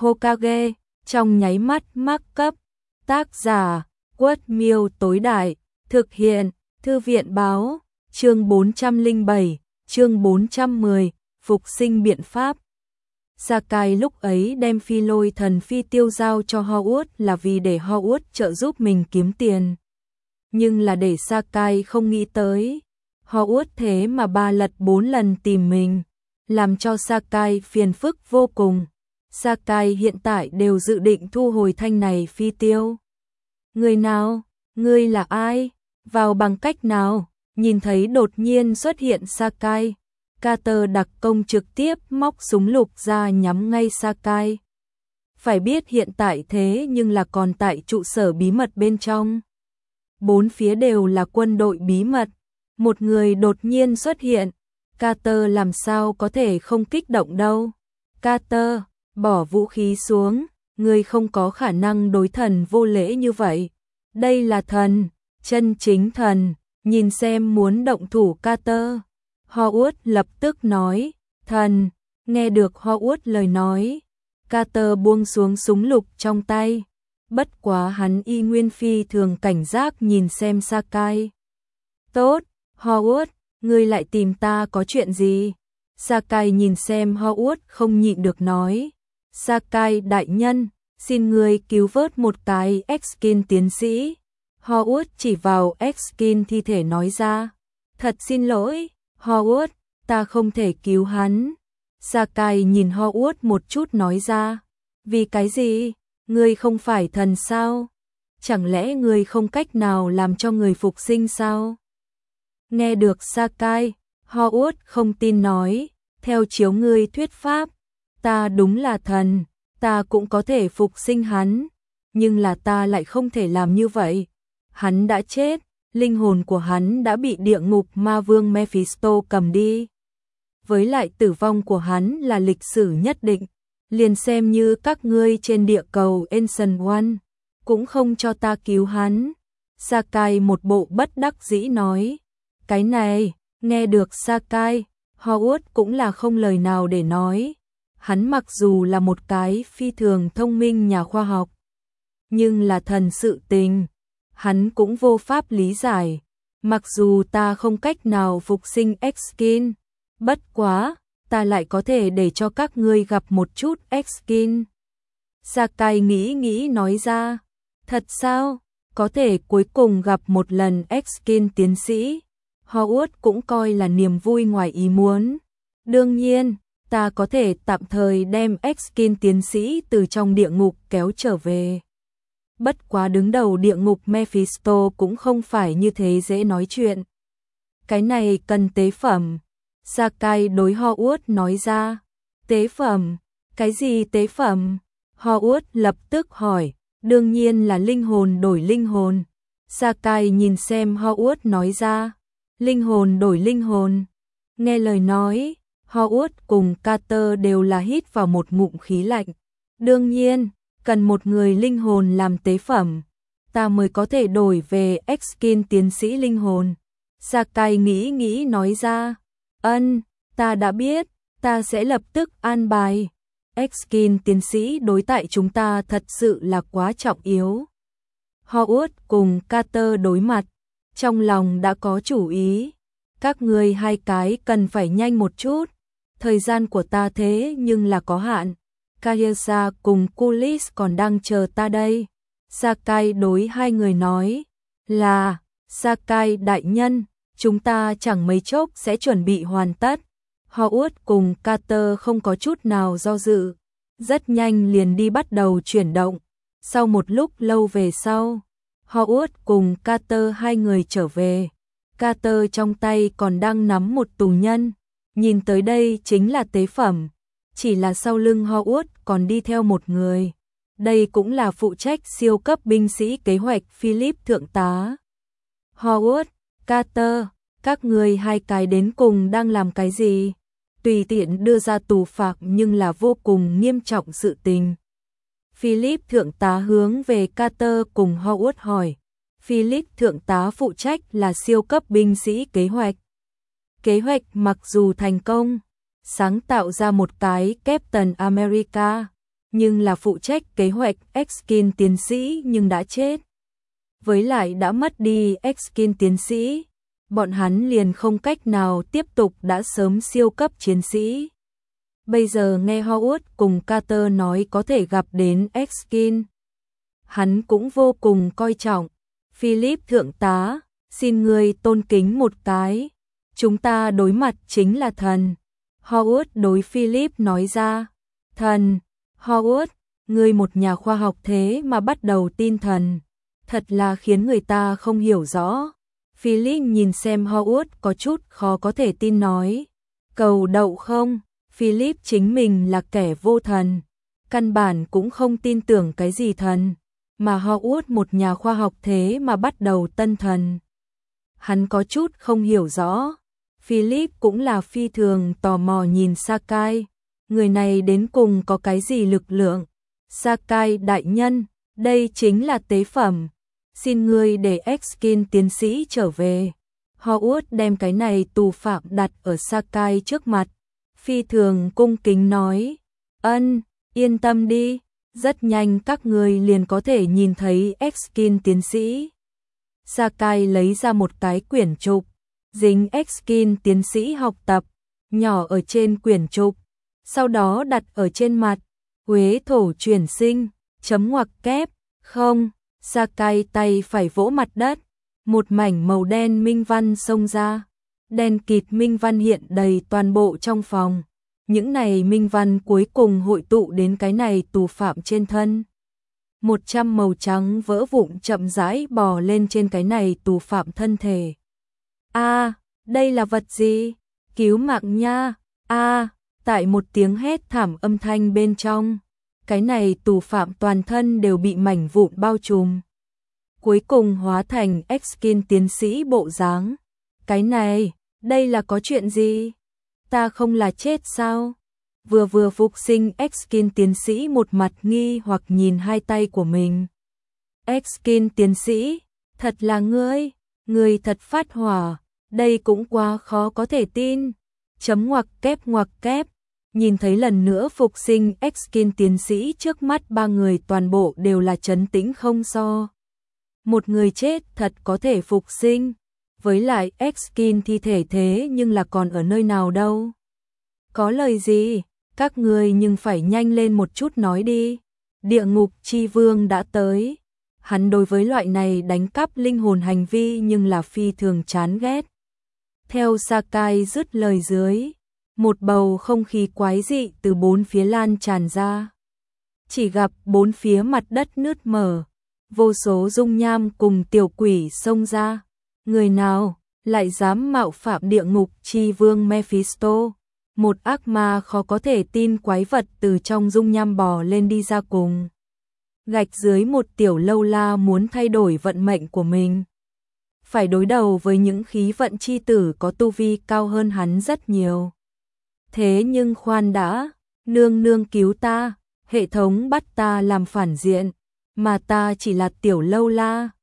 Hokage, trong nháy mắt mắc cấp. Tác giả, Quất Miêu tối đại, thực hiện, Thư viện báo, chương 407, chương 410, phục sinh biện pháp. Sakai lúc ấy đem phi lôi thần phi tiêu giao cho Howard là vì để Howard trợ giúp mình kiếm tiền. Nhưng là để Sakai không nghĩ tới, Howard thế mà 3 lật 4 lần tìm mình, làm cho Sakai phiền phức vô cùng. Sakai hiện tại đều dự định thu hồi thanh này phi tiêu. Người nào? Ngươi là ai? Vào bằng cách nào? Nhìn thấy đột nhiên xuất hiện Sakai, Carter đặc công trực tiếp móc súng lục ra nhắm ngay Sakai. Phải biết hiện tại thế nhưng là còn tại trụ sở bí mật bên trong. Bốn phía đều là quân đội bí mật. Một người đột nhiên xuất hiện, Carter làm sao có thể không kích động đâu. Carter, bỏ vũ khí xuống, ngươi không có khả năng đối thần vô lễ như vậy. Đây là thần, chân chính thần, nhìn xem muốn động thủ Carter. Howard lập tức nói, thần, nghe được Howard lời nói. Carter buông xuống súng lục trong tay. Bất quá hắn y nguyên phi thường cảnh giác nhìn xem Sakai. Tốt, Howard, ngươi lại tìm ta có chuyện gì? Sakai nhìn xem Howard không nhịn được nói. Sakai đại nhân, xin ngươi cứu vớt một cái Exkin tiến sĩ. Howard chỉ vào Exkin thi thể nói ra. Thật xin lỗi, Howard, ta không thể cứu hắn. Sakai nhìn Howard một chút nói ra. Vì cái gì? Ngươi không phải thần sao? Chẳng lẽ ngươi không cách nào làm cho người phục sinh sao? Nghe được Sakai, Howard không tin nói. Theo chiếu ngươi thuyết pháp, ta đúng là thần, ta cũng có thể phục sinh hắn. Nhưng là ta lại không thể làm như vậy. Hắn đã chết, linh hồn của hắn đã bị địa ngục ma vương Mephisto cầm đi. Với lại tử vong của hắn là lịch sử nhất định, liền xem như các ngươi trên địa cầu Ancient One, cũng không cho ta cứu hắn. Sakai một bộ bất đắc dĩ nói. Cái này, nghe được Sakai, Howard cũng là không lời nào để nói. Hắn mặc dù là một cái phi thường thông minh nhà khoa học, nhưng là thần sự tình, hắn cũng vô pháp lý giải. Mặc dù ta không cách nào phục sinh Exkin, bất quá, ta lại có thể để cho các ngươi gặp một chút Exkin. Sakai nghĩ nói ra. Thật sao? Có thể cuối cùng gặp một lần Exkin tiến sĩ. Howard cũng coi là niềm vui ngoài ý muốn. Đương nhiên, ta có thể tạm thời đem Exkin tiến sĩ từ trong địa ngục kéo trở về. Bất quá đứng đầu địa ngục Mephisto cũng không phải như thế dễ nói chuyện. Cái này cần tế phẩm. Sakai đối Howard nói ra. Tế phẩm? Cái gì tế phẩm? Howard lập tức hỏi. Đương nhiên là linh hồn đổi linh hồn. Sakai nhìn xem Howard nói ra. Linh hồn đổi linh hồn. Nghe lời nói, Howard cùng Carter đều là hít vào một ngụm khí lạnh. Đương nhiên, cần một người linh hồn làm tế phẩm, ta mới có thể đổi về Exkin tiến sĩ linh hồn. Sakai nghĩ nói ra. Ta đã biết, ta sẽ lập tức an bài. Exkin tiến sĩ đối tại chúng ta thật sự là quá trọng yếu. Howard cùng Carter đối mặt, trong lòng đã có chủ ý. Các ngươi hai cái cần phải nhanh một chút. Thời gian của ta thế nhưng là có hạn. Kayasa cùng Kulis còn đang chờ ta đây. Sakai đối hai người nói. Là, Sakai đại nhân, chúng ta chẳng mấy chốc sẽ chuẩn bị hoàn tất. Howard cùng Carter không có chút nào do dự. Rất nhanh liền đi bắt đầu chuyển động. Sau một lúc lâu về sau, Howard cùng Carter hai người trở về. Carter trong tay còn đang nắm một tù nhân. Nhìn tới đây chính là tế phẩm. Chỉ là sau lưng Howard còn đi theo một người. Đây cũng là phụ trách siêu cấp binh sĩ kế hoạch Philip thượng tá. Howard, Carter, các người hai cái đến cùng đang làm cái gì? Tùy tiện đưa ra tù phạt nhưng là vô cùng nghiêm trọng sự tình. Philip thượng tá hướng về Carter cùng Howard hỏi. Philip thượng tá phụ trách là siêu cấp binh sĩ kế hoạch. Kế hoạch mặc dù thành công, sáng tạo ra một cái Captain America, nhưng là phụ trách kế hoạch Erskine tiến sĩ nhưng đã chết. Với lại đã mất đi Erskine tiến sĩ, bọn hắn liền không cách nào tiếp tục đã sớm siêu cấp chiến sĩ. Bây giờ nghe Howard cùng Carter nói có thể gặp đến Erskine, hắn cũng vô cùng coi trọng. Philip thượng tá, xin ngươi tôn kính một cái. Chúng ta đối mặt chính là thần. Howard đối Philip nói ra. Thần? Howard, ngươi một nhà khoa học thế mà bắt đầu tin thần. Thật là khiến người ta không hiểu rõ. Philip nhìn xem Howard có chút khó có thể tin nói. Cầu đậu không? Philip chính mình là kẻ vô thần. Căn bản cũng không tin tưởng cái gì thần. Mà Howard một nhà khoa học thế mà bắt đầu tân thần. Hắn có chút không hiểu rõ. Philip cũng là phi thường tò mò nhìn Sakai. Người này đến cùng có cái gì lực lượng? Sakai đại nhân, đây chính là tế phẩm. Xin ngươi để Erskine tiến sĩ trở về. Howard đem cái này tù phạm đặt ở Sakai trước mặt. Phi thường cung kính nói. Ân, yên tâm đi. Rất nhanh các người liền có thể nhìn thấy Erskine tiến sĩ. Sakai lấy ra một cái quyển trục. Dính Erskine tiến sĩ học tập. Nhỏ ở trên quyển trục. Sau đó đặt ở trên mặt. Quế thổ chuyển sinh. Chấm ngoặc kép. Không. Sakai tay phải vỗ mặt đất. Một mảnh màu đen minh văn xông ra. Đen kịt minh văn hiện đầy toàn bộ trong phòng. Những này minh văn cuối cùng hội tụ đến cái này tù phạm trên thân. 100 màu trắng vỡ vụn chậm rãi bò lên trên cái này tù phạm thân thể. A, đây là vật gì? Cứu mạng nha! A, tại một tiếng hét thảm âm thanh bên trong. Cái này tù phạm toàn thân đều bị mảnh vụn bao trùm. Cuối cùng hóa thành Erskine tiến sĩ bộ dáng. Cái này, đây là có chuyện gì? Ta không là chết sao? Vừa phục sinh Erskine tiến sĩ một mặt nghi hoặc nhìn hai tay của mình. Erskine tiến sĩ, thật là ngươi thật phát hỏa, đây cũng quá khó có thể tin. Chấm ngoặc kép, nhìn thấy lần nữa phục sinh Erskine tiến sĩ trước mắt ba người toàn bộ đều là trấn tĩnh không so. Một người chết thật có thể phục sinh, với lại Erskine thi thể thế nhưng là còn ở nơi nào đâu. Có lời gì? Các người nhưng phải nhanh lên một chút nói đi. Địa ngục chi vương đã tới. Hắn đối với loại này đánh cắp linh hồn hành vi nhưng là phi thường chán ghét. Theo Sakai dứt lời dưới, một bầu không khí quái dị từ bốn phía lan tràn ra. Chỉ gặp bốn phía mặt đất nứt mở, vô số dung nham cùng tiểu quỷ xông ra. Người nào lại dám mạo phạm địa ngục chi vương Mephisto? Một ác ma khó có thể tin quái vật từ trong dung nham bò lên đi ra cùng. Gạch dưới một tiểu lâu la muốn thay đổi vận mệnh của mình. Phải đối đầu với những khí vận chi tử có tu vi cao hơn hắn rất nhiều. Thế nhưng khoan đã, nương cứu ta, hệ thống bắt ta làm phản diện, mà ta chỉ là tiểu lâu la.